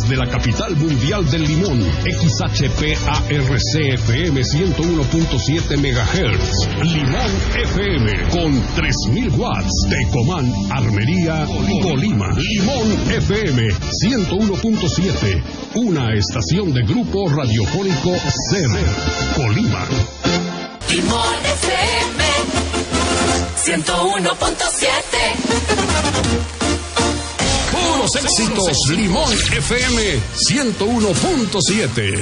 de la capital mundial del limón. XHPARC-FM 101.7 MHz. Limón FM con 3000 watts. Tecomán, Armería, Colima. Limón FM 101.7. Una estación de Grupo Radiofónico SER, Colima. Limón FM 101.7. Puros éxitos. Limón FM 101.7.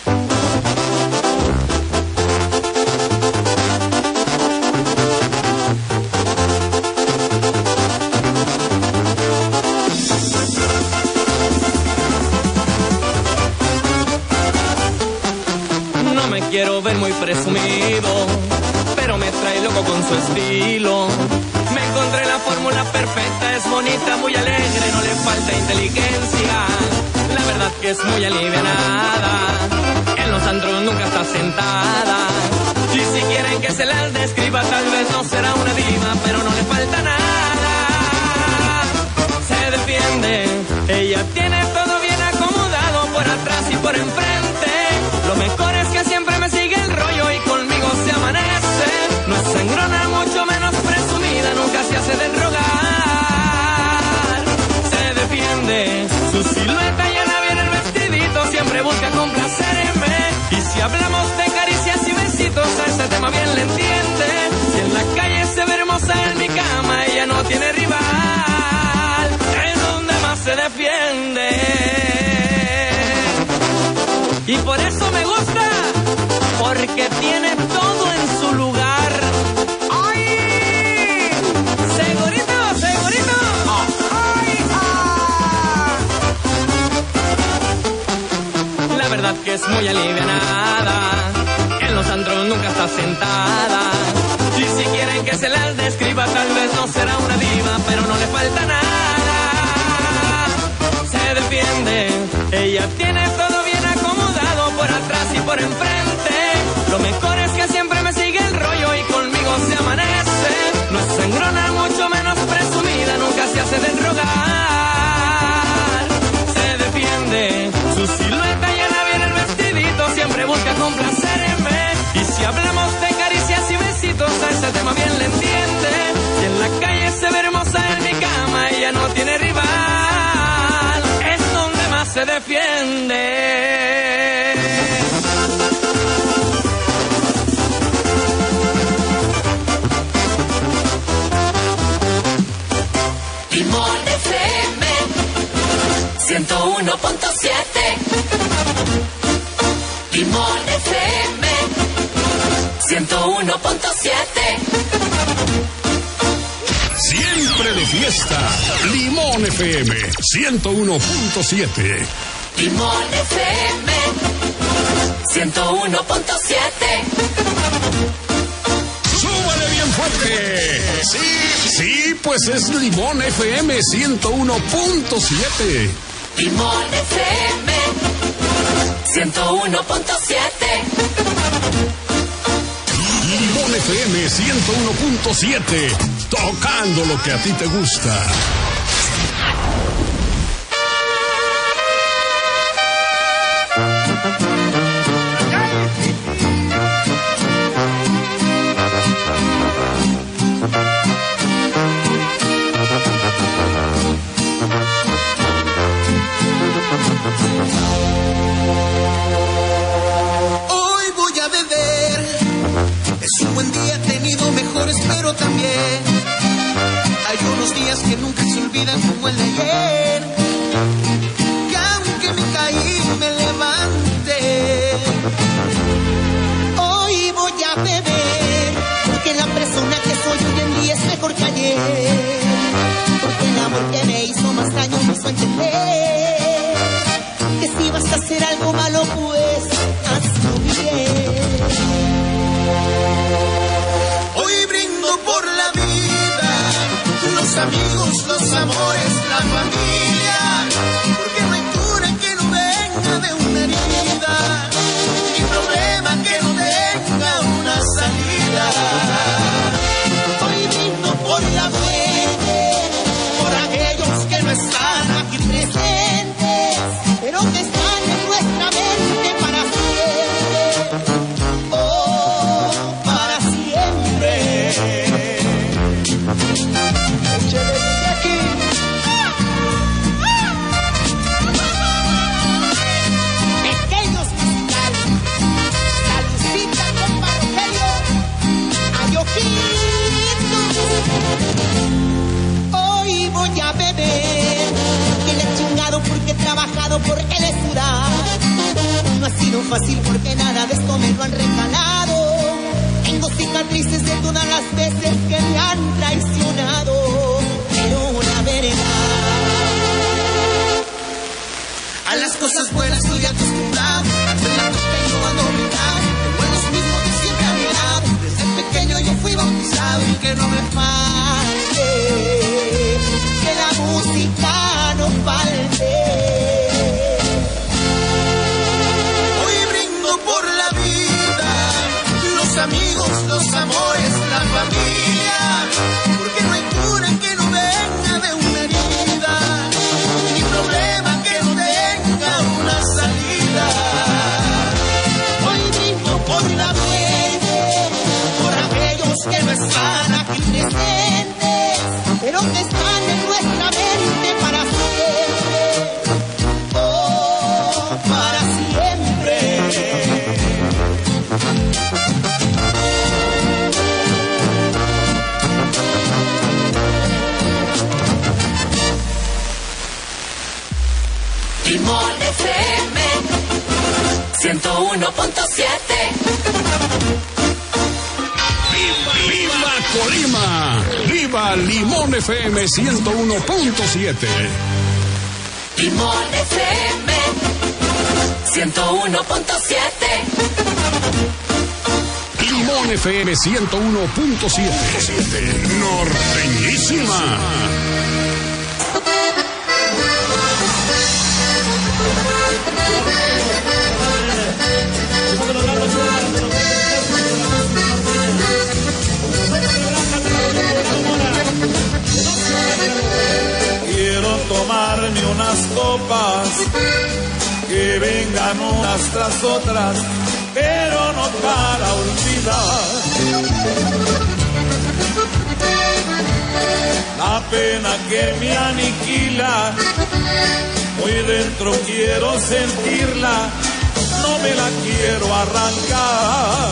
No me quiero ver muy presumido, pero me trae loco con su estilo. Me encontré la fórmula perfecta, es bonita, muy alegre, no le falta inteligencia. La verdad que es muy alivianada, en los antros nunca está sentada. Y si quieren que se las describa, tal vez no será una diva, pero no le falta nada. Se defiende, ella tiene todo bien acomodado, por atrás y por enfrente. Lo mejor es que siempre me sigue el rollo y conmigo se amanece. No es sangrona, mucho menos presumida, nunca se hace de rogar. Se defiende, su silueta llena bien el vestidito, siempre busca complacerme. Y si hablamos de caricias y besitos, a ese tema bien le entiende. Si en la calle se ve hermosa en mi cama, ella no tiene rival. Es donde más se defiende. Y por eso me gusta, porque tiene todo en su lugar. ¡Ay! ¡Segurito, segurito! ¡Ay! ¡Ah! La verdad que es muy alivianada, en los antros nunca está sentada. Y si quieren que se las describa, tal vez no será una diva, pero no le falta nada. Se defiende, ella tiene todo bien acomodado, por atrás y por enfrente. Lo mejor es que siempre me sigue el rollo y conmigo se amanece. No es sangrona, mucho menos presumida, nunca se hace de rogar. Se defiende, su silueta llena bien el vestidito, siempre busca complacerme. Y si hablamos de caricias y besitos, a ese tema bien le entiende. Y en la calle se ve hermosa en mi cama, ella no tiene rival. Es donde más se defiende. Limón FM 101.7. Limón FM 101.7. Siempre de fiesta. Limón FM 101.7. Limón FM 101.7. ¡Súbale bien fuerte! Sí, pues es Limón FM 101.7. Limón FM 101.7. Limón FM 101.7. Tocando lo que a ti te gusta. Hoy voy a beber. Es un buen día, he tenido mejores, pero también hay unos días que nunca se olvidan como el de ayer. Que aunque me caí, me levanté. Hoy voy a beber, porque la persona que soy hoy en día es mejor que ayer. Porque el amor que me hizo más daño me hizo entender que si vas a hacer algo malo, pues hazlo bien. Hoy brindo por la vida, los amigos, los amores, la familia, porque no hay cura que no venga de una herida, ni problema que no tenga una salida. Hoy brindo por la fe, por aquellos que no están aquí presentes, pero pasado por el sudar. No ha sido fácil porque nada de esto me lo han regalado. Tengo cicatrices de todas las veces que me han traicionado. Pero la verdad, a las cosas buenas estoy acostumbrado. Soy la que tengo a dominar. Tengo los mismos de siempre a mi lado. Desde pequeño yo fui bautizado. Y que no me falte, que la música no falte. Hoy brindo por la vida, los amigos, los amores, la familia. Porque no hay cura que no venga de una herida, ni problema que no tenga una salida. Hoy brindo por la mente, por aquellos que no están aquí presentes, pero que están en nuestra mente para siempre. Oh, para siempre. Limón FM 101.7. ¡Viva Colima! ¡Viva Limón FM 101.7! Limón FM 101.7. Limón FM 101.7. Norteñísima. Quiero tomarme unas copas, que vengan unas tras otras, pero no para olvidar la pena que me aniquila. Muy dentro quiero sentirla, no me la quiero arrancar.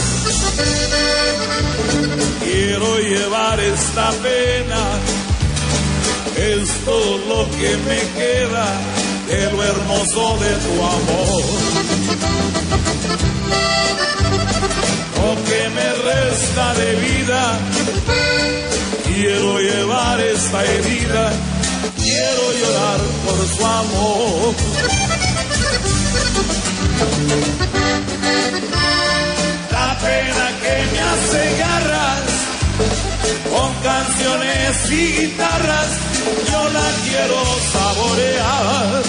Quiero llevar esta pena, es todo lo que me queda de lo hermoso de tu amor. Lo que me resta de vida, quiero llevar esta herida, quiero llorar por su amor. La pena que me hace garras, con canciones y guitarras, yo la quiero saborear.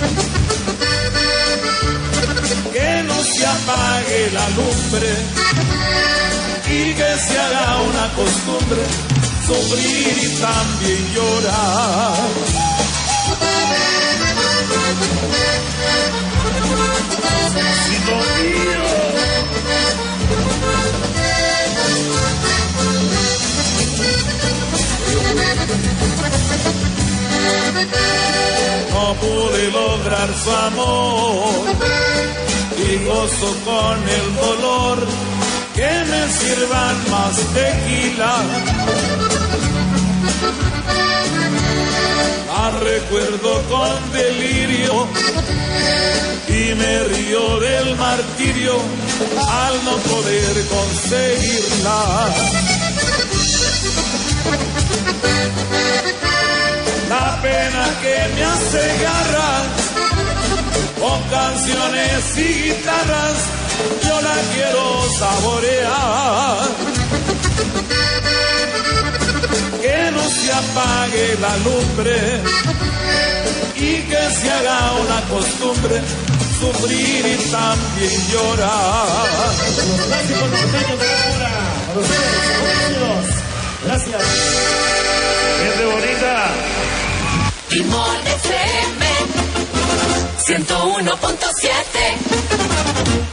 Que no se apague la lumbre y que se haga una costumbre sufrir y también llorar. No pude lograr su amor y gozo con el dolor, que me sirvan más tequila. La recuerdo con delirio y me río del martirio al no poder conseguirla. La pena que me hace garras, con canciones y guitarras, yo la quiero saborear. Que no se apague la lumbre y que se haga una costumbre sufrir y también llorar. Gracias por los años de ahora. A ustedes, gracias. Gente bonita. Limón FM 101.7.